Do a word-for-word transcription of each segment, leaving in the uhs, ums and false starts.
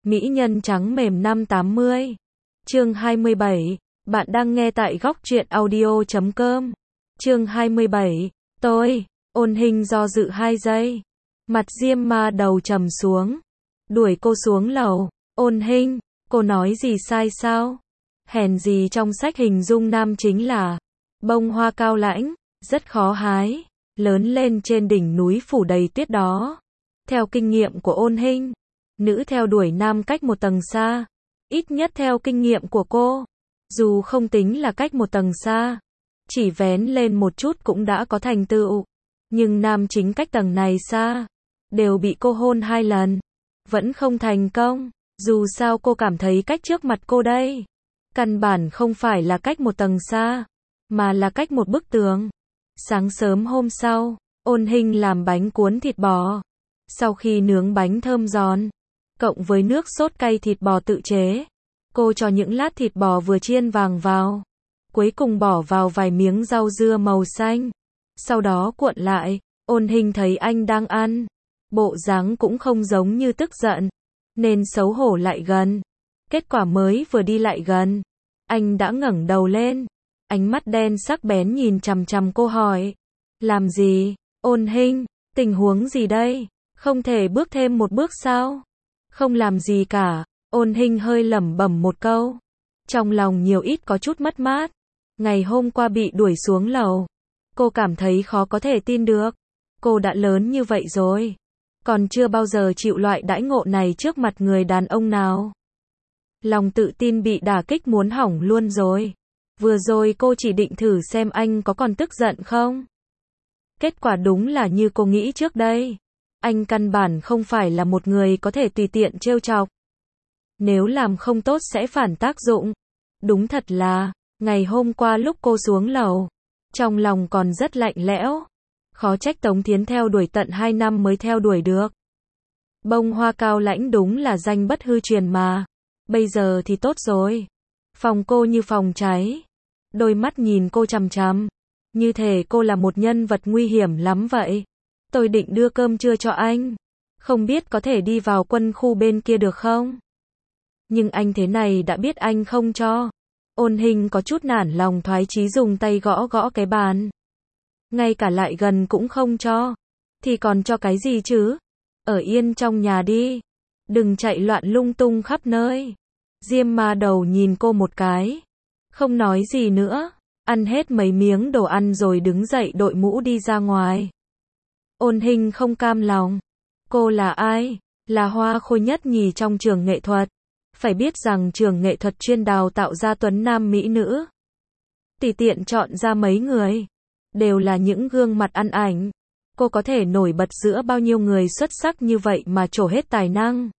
Mỹ nhân trắng mềm năm tám mươi. Chương hai mươi bảy. Bạn đang nghe tại góc truyện audio chấm com. Chương hai mươi bảy. Tôi, Ôn Hinh do dự hai giây. Mặt Diêm Ma đầu trầm xuống. Đuổi cô xuống lầu. Ôn Hinh, cô nói gì sai sao? Hèn gì trong sách hình dung nam chính là bông hoa cao lãnh, rất khó hái, lớn lên trên đỉnh núi phủ đầy tuyết đó. Theo kinh nghiệm của Ôn Hinh, nữ theo đuổi nam cách một tầng xa. Ít nhất theo kinh nghiệm của cô, dù không tính là cách một tầng xa, chỉ vén lên một chút cũng đã có thành tựu. Nhưng nam chính cách tầng này xa, đều bị cô hôn hai lần, vẫn không thành công. Dù sao cô cảm thấy cách trước mặt cô đây, căn bản không phải là cách một tầng xa, mà là cách một bức tường. Sáng sớm hôm sau, Ôn Hinh làm bánh cuốn thịt bò. Sau khi nướng bánh thơm giòn, cộng với nước sốt cay thịt bò tự chế, cô cho những lát thịt bò vừa chiên vàng vào. Cuối cùng bỏ vào vài miếng rau dưa màu xanh. Sau đó cuộn lại. Ôn Hinh thấy anh đang ăn, bộ dáng cũng không giống như tức giận, nên xấu hổ lại gần. Kết quả mới vừa đi lại gần, anh đã ngẩng đầu lên, ánh mắt đen sắc bén nhìn chằm chằm cô hỏi: làm gì? Ôn Hinh, tình huống gì đây? Không thể bước thêm một bước sao? Không làm gì cả. Ôn Hinh hơi lẩm bẩm một câu, trong lòng nhiều ít có chút mất mát. Ngày hôm qua bị đuổi xuống lầu, cô cảm thấy khó có thể tin được. Cô đã lớn như vậy rồi, còn chưa bao giờ chịu loại đãi ngộ này trước mặt người đàn ông nào. Lòng tự tin bị đả kích muốn hỏng luôn rồi. Vừa rồi cô chỉ định thử xem anh có còn tức giận không. Kết quả đúng là như cô nghĩ trước đây. Anh căn bản không phải là một người có thể tùy tiện trêu chọc. Nếu làm không tốt sẽ phản tác dụng. Đúng thật là, ngày hôm qua lúc cô xuống lầu, trong lòng còn rất lạnh lẽo. Khó trách Tống Thiến theo đuổi tận hai năm mới theo đuổi được. Bông hoa cao lãnh đúng là danh bất hư truyền mà. Bây giờ thì tốt rồi. Phòng cô như phòng cháy. Đôi mắt nhìn cô chằm chằm, như thể cô là một nhân vật nguy hiểm lắm vậy. Tôi định đưa cơm trưa cho anh, không biết có thể đi vào quân khu bên kia được không? Nhưng anh thế này đã biết anh không cho. Ôn Hinh có chút nản lòng thoái chí dùng tay gõ gõ cái bàn. Ngay cả lại gần cũng không cho. Thì còn cho cái gì chứ? Ở yên trong nhà đi. Đừng chạy loạn lung tung khắp nơi. Diêm Ma đầu nhìn cô một cái, không nói gì nữa. Ăn hết mấy miếng đồ ăn rồi đứng dậy đội mũ đi ra ngoài. Ôn Hinh không cam lòng. Cô là ai? Là hoa khôi nhất nhì trong trường nghệ thuật. Phải biết rằng trường nghệ thuật chuyên đào tạo ra tuấn nam mỹ nữ. Tùy tiện chọn ra mấy người, đều là những gương mặt ăn ảnh. Cô có thể nổi bật giữa bao nhiêu người xuất sắc như vậy mà trổ hết tài năng.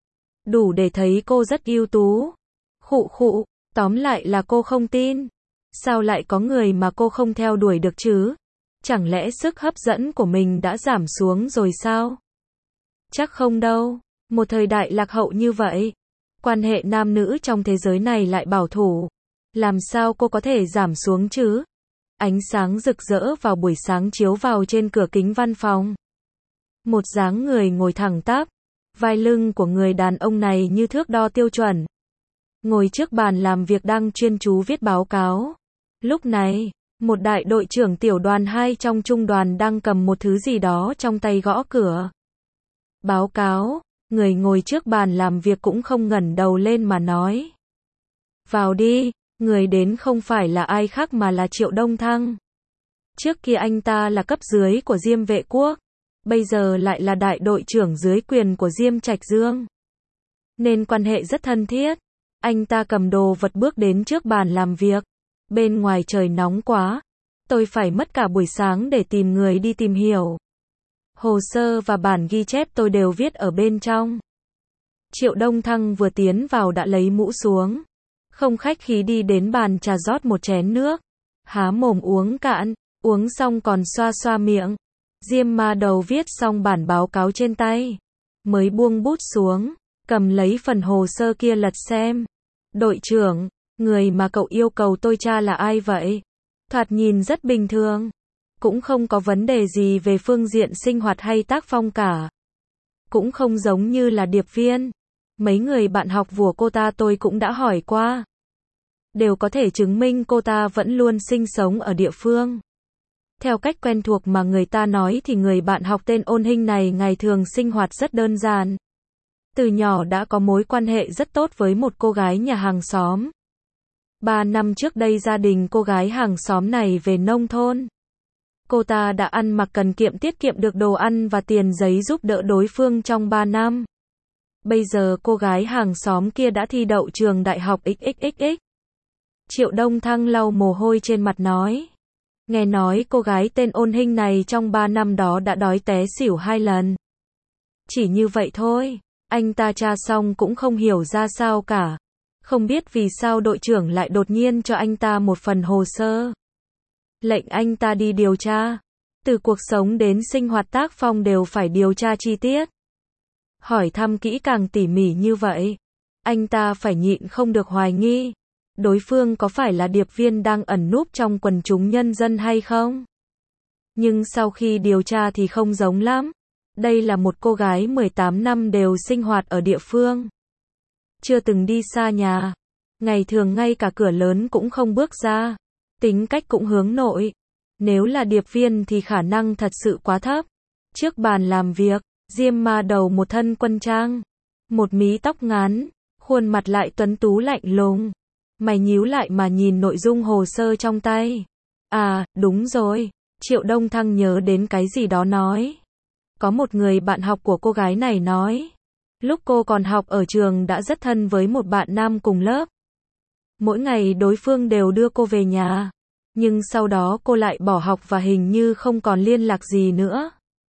Đủ để thấy cô rất ưu tú. Khụ khụ, tóm lại là cô không tin. Sao lại có người mà cô không theo đuổi được chứ? Chẳng lẽ sức hấp dẫn của mình đã giảm xuống rồi sao? Chắc không đâu. Một thời đại lạc hậu như vậy, quan hệ nam nữ trong thế giới này lại bảo thủ. Làm sao cô có thể giảm xuống chứ? Ánh sáng rực rỡ vào buổi sáng chiếu vào trên cửa kính văn phòng. Một dáng người ngồi thẳng tắp. Vai lưng của người đàn ông này như thước đo tiêu chuẩn. Ngồi trước bàn làm việc đang chuyên chú viết báo cáo. Lúc này, một đại đội trưởng tiểu đoàn hai trong trung đoàn đang cầm một thứ gì đó trong tay gõ cửa. Báo cáo, người ngồi trước bàn làm việc cũng không ngẩng đầu lên mà nói. Vào đi, người đến không phải là ai khác mà là Triệu Đông Thăng. Trước kia anh ta là cấp dưới của Diêm Vệ Quốc, bây giờ lại là đại đội trưởng dưới quyền của Diêm Trạch Dương. Nên quan hệ rất thân thiết. Anh ta cầm đồ vật bước đến trước bàn làm việc. Bên ngoài trời nóng quá, tôi phải mất cả buổi sáng để tìm người đi tìm hiểu. Hồ sơ và bản ghi chép tôi đều viết ở bên trong. Triệu Đông Thăng vừa tiến vào đã lấy mũ xuống, không khách khí đi đến bàn trà rót một chén nước, há mồm uống cạn, uống xong còn xoa xoa miệng. Diêm Ma đầu viết xong bản báo cáo trên tay, mới buông bút xuống, cầm lấy phần hồ sơ kia lật xem. Đội trưởng, người mà cậu yêu cầu tôi tra là ai vậy? Thoạt nhìn rất bình thường, cũng không có vấn đề gì về phương diện sinh hoạt hay tác phong cả. Cũng không giống như là điệp viên, Mấy người bạn học của cô ta tôi cũng đã hỏi qua. Đều có thể chứng minh cô ta vẫn luôn sinh sống ở địa phương. Theo cách quen thuộc mà người ta nói thì người bạn học tên Ôn Hinh này ngày thường sinh hoạt rất đơn giản. Từ nhỏ đã có mối quan hệ rất tốt với một cô gái nhà hàng xóm. Ba năm trước đây gia đình cô gái hàng xóm này về nông thôn. Cô ta đã ăn mặc cần kiệm tiết kiệm được đồ ăn và tiền giấy giúp đỡ đối phương trong ba năm. Bây giờ cô gái hàng xóm kia đã thi đậu trường đại học ích ích ích ích. Triệu Đông Thăng lau mồ hôi trên mặt nói. Nghe nói cô gái tên Ôn Hinh này trong ba năm đó đã đói té xỉu hai lần. Chỉ như vậy thôi, anh ta tra xong cũng không hiểu ra sao cả. Không biết vì sao đội trưởng lại đột nhiên cho anh ta một phần hồ sơ. Lệnh anh ta đi điều tra. Từ cuộc sống đến sinh hoạt tác phong đều phải điều tra chi tiết. Hỏi thăm kỹ càng tỉ mỉ như vậy. Anh ta phải nhịn không được hoài nghi. Đối phương có phải là điệp viên đang ẩn núp trong quần chúng nhân dân hay không? Nhưng sau khi điều tra thì không giống lắm. Đây là một cô gái mười tám năm đều sinh hoạt ở địa phương. Chưa từng đi xa nhà. Ngày thường ngay cả cửa lớn cũng không bước ra. Tính cách cũng hướng nội. Nếu là điệp viên thì khả năng thật sự quá thấp. Trước bàn làm việc, Diêm Ma Đầu một thân quân trang. Một mí tóc ngắn. Khuôn mặt lại tuấn tú lạnh lùng. Mày nhíu lại mà nhìn nội dung hồ sơ trong tay. À, đúng rồi. Triệu Đông Thăng nhớ đến cái gì đó nói. Có một người bạn học của cô gái này nói. Lúc cô còn học ở trường đã rất thân với một bạn nam cùng lớp. Mỗi ngày đối phương đều đưa cô về nhà. Nhưng sau đó cô lại bỏ học và hình như không còn liên lạc gì nữa.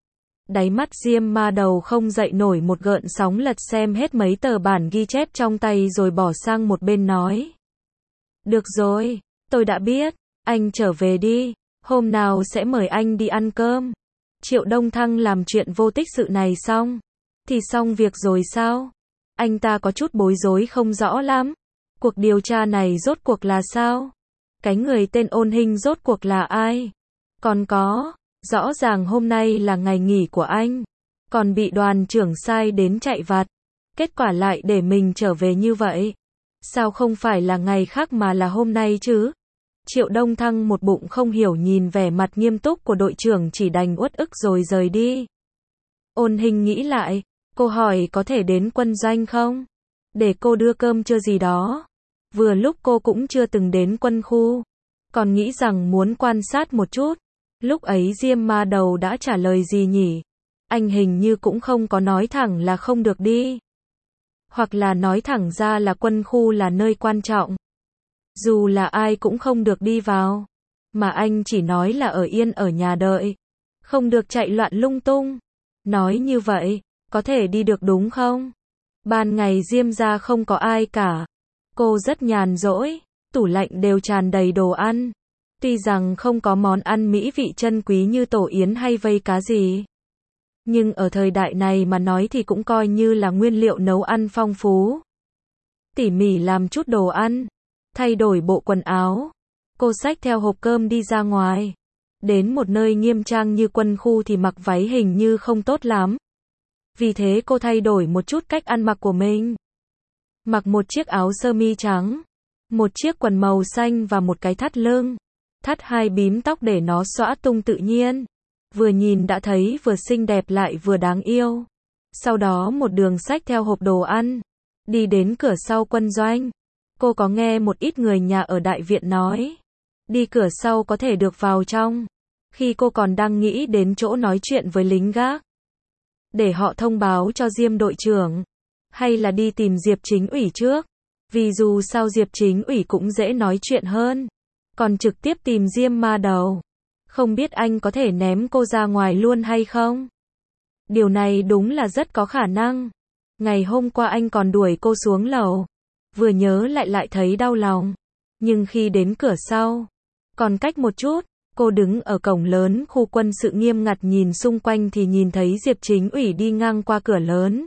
Đáy mắt Diêm Ma Đầu không dậy nổi một gợn sóng, lật xem hết mấy tờ bản ghi chép trong tay rồi bỏ sang một bên nói. Được rồi, tôi đã biết, anh trở về đi, hôm nào sẽ mời anh đi ăn cơm. Triệu Đông Thăng làm chuyện vô tích sự này xong, thì xong việc rồi sao? Anh ta có chút bối rối không rõ lắm. Cuộc điều tra này rốt cuộc là sao? Cái người tên Ôn Hinh rốt cuộc là ai? Còn có, rõ ràng hôm nay là ngày nghỉ của anh, còn bị đoàn trưởng sai đến chạy vặt. Kết quả lại để mình trở về như vậy. Sao không phải là ngày khác mà là hôm nay chứ? Triệu Đông Thăng một bụng không hiểu nhìn vẻ mặt nghiêm túc của đội trưởng, chỉ đành uất ức rồi rời đi. Ôn Hinh nghĩ lại, cô hỏi có thể đến quân doanh không? Để cô đưa cơm trưa gì đó. Vừa lúc cô cũng chưa từng đến quân khu, còn nghĩ rằng muốn quan sát một chút. Lúc ấy Diêm Ma Đầu đã trả lời gì nhỉ? Anh hình như cũng không có nói thẳng là không được đi. Hoặc là nói thẳng ra là quân khu là nơi quan trọng. Dù là ai cũng không được đi vào. Mà anh chỉ nói là ở yên ở nhà đợi. Không được chạy loạn lung tung. Nói như vậy, có thể đi được đúng không? Ban ngày Diêm gia không có ai cả. Cô rất nhàn rỗi, tủ lạnh đều tràn đầy đồ ăn. Tuy rằng không có món ăn mỹ vị chân quý như tổ yến hay vây cá gì. Nhưng ở thời đại này mà nói thì cũng coi như là nguyên liệu nấu ăn phong phú. Tỉ mỉ làm chút đồ ăn, thay đổi bộ quần áo. Cô xách theo hộp cơm đi ra ngoài. Đến một nơi nghiêm trang như quân khu thì mặc váy hình như không tốt lắm. Vì thế cô thay đổi một chút cách ăn mặc của mình. Mặc một chiếc áo sơ mi trắng, một chiếc quần màu xanh và một cái thắt lưng. Thắt hai bím tóc để nó xõa tung tự nhiên. Vừa nhìn đã thấy vừa xinh đẹp lại vừa đáng yêu. Sau đó một đường xách theo hộp đồ ăn, đi đến cửa sau quân doanh. Cô có nghe một ít người nhà ở đại viện nói, đi cửa sau có thể được vào trong. Khi cô còn đang nghĩ đến chỗ nói chuyện với lính gác, để họ thông báo cho Diêm đội trưởng, hay là đi tìm Diệp chính ủy trước. Vì dù sao Diệp chính ủy cũng dễ nói chuyện hơn. Còn trực tiếp tìm Diêm Ma Đầu. Không biết anh có thể ném cô ra ngoài luôn hay không? Điều này đúng là rất có khả năng. Ngày hôm qua anh còn đuổi cô xuống lầu. Vừa nhớ lại lại thấy đau lòng. Nhưng khi đến cửa sau, còn cách một chút, cô đứng ở cổng lớn khu quân sự nghiêm ngặt nhìn xung quanh thì nhìn thấy Diệp chính ủy đi ngang qua cửa lớn.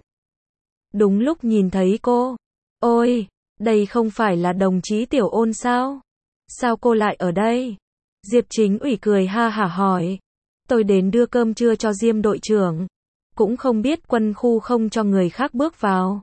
Đúng lúc nhìn thấy cô. Ôi, đây không phải là đồng chí Tiểu Ôn sao? Sao cô lại ở đây? Diệp chính ủy cười ha hả hỏi. Tôi đến đưa cơm trưa cho Diêm đội trưởng. Cũng không biết quân khu không cho người khác bước vào.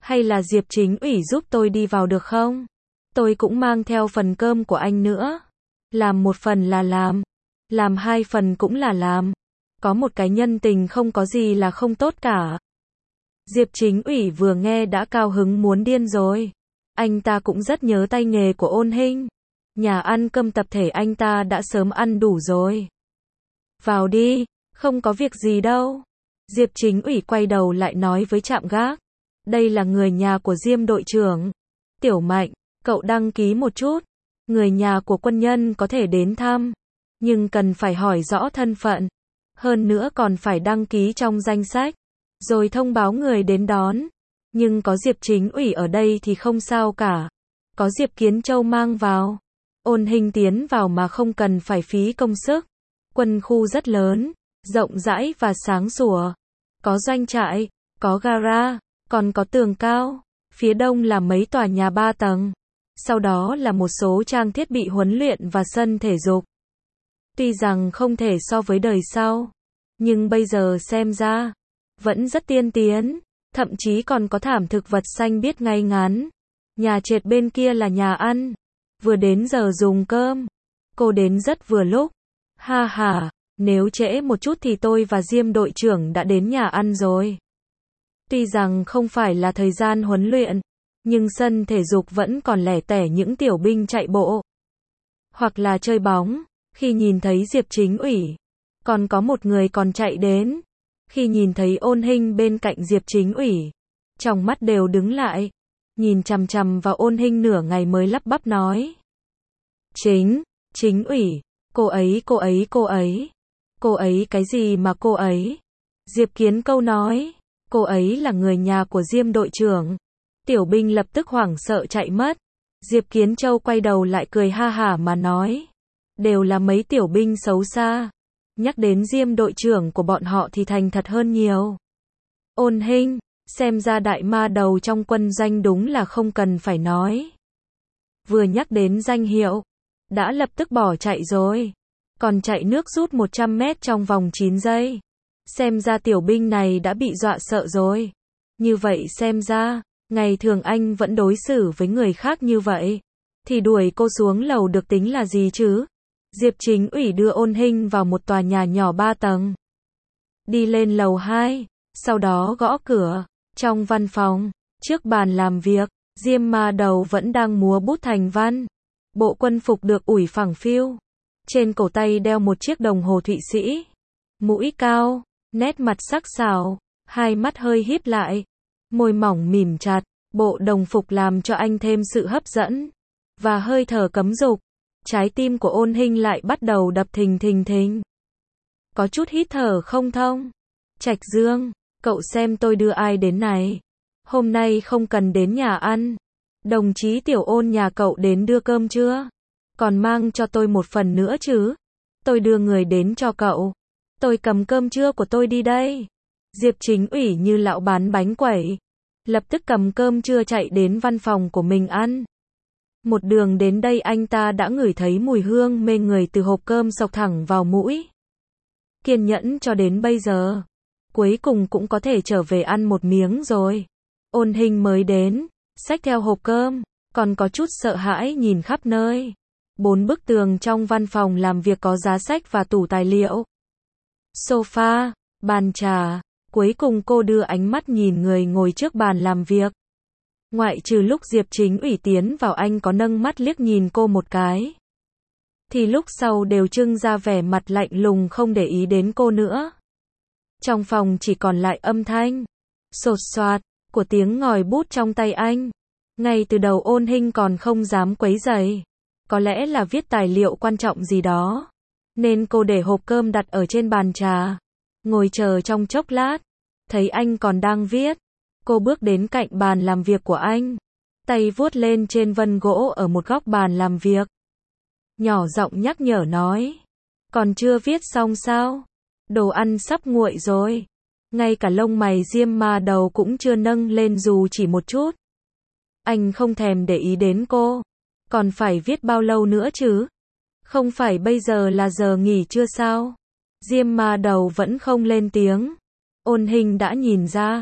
Hay là Diệp Chính ủy giúp tôi đi vào được không? Tôi cũng mang theo phần cơm của anh nữa. Làm một phần là làm. Làm hai phần cũng là làm. Có một cái nhân tình không có gì là không tốt cả. Diệp Chính ủy vừa nghe đã cao hứng muốn điên rồi. Anh ta cũng rất nhớ tay nghề của Ôn Hinh. Nhà ăn cơm tập thể anh ta đã sớm ăn đủ rồi. Vào đi, không có việc gì đâu. Diệp Chính ủy quay đầu lại nói với trạm gác. Đây là người nhà của Diêm đội trưởng. Tiểu Mạnh, cậu đăng ký một chút. Người nhà của quân nhân có thể đến thăm. Nhưng cần phải hỏi rõ thân phận. Hơn nữa còn phải đăng ký trong danh sách. Rồi thông báo người đến đón. Nhưng có Diệp Chính ủy ở đây thì không sao cả. Có Diệp Kiến Châu mang vào. Ôn Hinh tiến vào mà không cần phải phí công sức. Quân khu rất lớn, rộng rãi và sáng sủa. Có doanh trại, có gara, còn có tường cao. Phía đông là mấy tòa nhà ba tầng. Sau đó là một số trang thiết bị huấn luyện và sân thể dục. Tuy rằng không thể so với đời sau, nhưng bây giờ xem ra vẫn rất tiên tiến, thậm chí còn có thảm thực vật xanh biếc ngay ngắn. Nhà trệt bên kia là nhà ăn. Vừa đến giờ dùng cơm. Cô đến rất vừa lúc. Ha ha, nếu trễ một chút thì tôi và Diêm đội trưởng đã đến nhà ăn rồi. Tuy rằng không phải là thời gian huấn luyện, nhưng sân thể dục vẫn còn lẻ tẻ những tiểu binh chạy bộ. Hoặc là chơi bóng. Khi nhìn thấy Diệp Chính ủy, còn có một người còn chạy đến. Khi nhìn thấy Ôn Hinh bên cạnh Diệp Chính ủy, trong mắt đều đứng lại, nhìn chằm chằm vào Ôn Hinh nửa ngày mới lắp bắp nói. Chính, Chính ủy, cô ấy cô ấy cô ấy. Cô ấy cái gì mà cô ấy? Diệp Kiến Câu nói, cô ấy là người nhà của Diêm đội trưởng. Tiểu binh lập tức hoảng sợ chạy mất. Diệp Kiến Châu quay đầu lại cười ha hả mà nói. Đều là mấy tiểu binh xấu xa. Nhắc đến Diêm đội trưởng của bọn họ thì thành thật hơn nhiều. Ôn Hinh, xem ra đại ma đầu trong quân doanh đúng là không cần phải nói. Vừa nhắc đến danh hiệu, đã lập tức bỏ chạy rồi. Còn chạy nước rút một trăm mét trong vòng chín giây. Xem ra tiểu binh này đã bị dọa sợ rồi. Như vậy xem ra, ngày thường anh vẫn đối xử với người khác như vậy. Thì đuổi cô xuống lầu được tính là gì chứ? Diệp Chính ủy đưa Ôn Hinh vào một tòa nhà nhỏ ba tầng. Đi lên lầu hai, sau đó gõ cửa. Trong văn phòng, trước bàn làm việc, Diêm ma đầu vẫn đang múa bút thành văn. Bộ quân phục được ủi phẳng phiu. Trên cổ tay đeo một chiếc đồng hồ Thụy Sĩ. Mũi cao, nét mặt sắc sảo, hai mắt hơi híp lại. Môi mỏng mỉm chặt, bộ đồng phục làm cho anh thêm sự hấp dẫn. Và hơi thở cấm dục. Trái tim của Ôn Hinh lại bắt đầu đập thình thình thình. Có chút hít thở không thông. Trạch Dương, cậu xem tôi đưa ai đến này. Hôm nay không cần đến nhà ăn. Đồng chí Tiểu Ôn nhà cậu đến đưa cơm chưa? Còn mang cho tôi một phần nữa chứ. Tôi đưa người đến cho cậu. Tôi cầm cơm trưa của tôi đi đây. Diệp Chính ủy như lão bán bánh quẩy. Lập tức cầm cơm trưa chạy đến văn phòng của mình ăn. Một đường đến đây anh ta đã ngửi thấy mùi hương mê người từ hộp cơm xộc thẳng vào mũi. Kiên nhẫn cho đến bây giờ. Cuối cùng cũng có thể trở về ăn một miếng rồi. Ôn Hinh mới đến, xách theo hộp cơm, còn có chút sợ hãi nhìn khắp nơi. Bốn bức tường trong văn phòng làm việc có giá sách và tủ tài liệu. Sofa, bàn trà. Cuối cùng cô đưa ánh mắt nhìn người ngồi trước bàn làm việc. Ngoại trừ lúc Diệp Chính ủy tiến vào anh có nâng mắt liếc nhìn cô một cái. Thì lúc sau đều trưng ra vẻ mặt lạnh lùng không để ý đến cô nữa. Trong phòng chỉ còn lại âm thanh sột soạt của tiếng ngòi bút trong tay anh. Ngay từ đầu Ôn Hinh còn không dám quấy rầy. Có lẽ là viết tài liệu quan trọng gì đó. Nên cô để hộp cơm đặt ở trên bàn trà. Ngồi chờ trong chốc lát. Thấy anh còn đang viết. Cô bước đến cạnh bàn làm việc của anh. Tay vuốt lên trên vân gỗ ở một góc bàn làm việc. Nhỏ giọng nhắc nhở nói. Còn chưa viết xong sao? Đồ ăn sắp nguội rồi. Ngay cả lông mày Diêm ma đầu cũng chưa nâng lên dù chỉ một chút. Anh không thèm để ý đến cô. Còn phải viết bao lâu nữa chứ? Không phải bây giờ là giờ nghỉ trưa sao? Diêm ma đầu vẫn không lên tiếng. Ôn Hinh đã nhìn ra.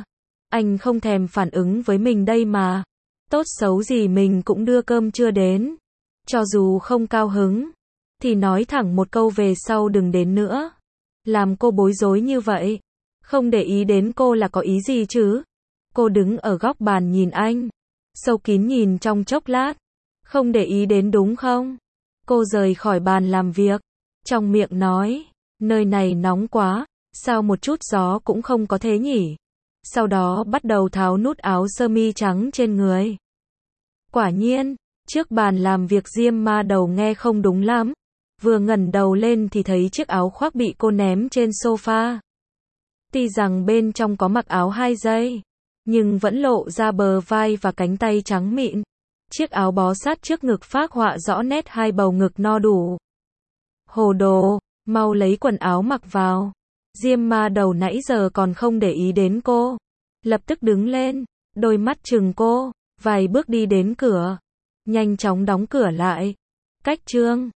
anh không thèm phản ứng với mình đây mà. Tốt xấu gì mình cũng đưa cơm trưa đến. Cho dù không cao hứng, thì nói thẳng một câu về sau đừng đến nữa. Làm cô bối rối như vậy. Không để ý đến cô là có ý gì chứ? Cô đứng ở góc bàn nhìn anh. Sâu kín nhìn trong chốc lát. Không để ý đến đúng không? Cô rời khỏi bàn làm việc. Trong miệng nói, nơi này nóng quá, sao một chút gió cũng không có thế nhỉ? Sau đó bắt đầu tháo nút áo sơ mi trắng trên người. Quả nhiên, trước bàn làm việc Diêm Ma Đầu nghe không đúng lắm. Vừa ngẩng đầu lên thì thấy chiếc áo khoác bị cô ném trên sofa. Tuy rằng bên trong có mặc áo hai dây, nhưng vẫn lộ ra bờ vai và cánh tay trắng mịn. Chiếc áo bó sát trước ngực phác họa rõ nét hai bầu ngực no đủ. Hồ đồ, mau lấy quần áo mặc vào. Diêm Ma Đầu nãy giờ còn không để ý đến cô. Lập tức đứng lên, đôi mắt trừng cô, vài bước đi đến cửa. Nhanh chóng đóng cửa lại. Cách Trương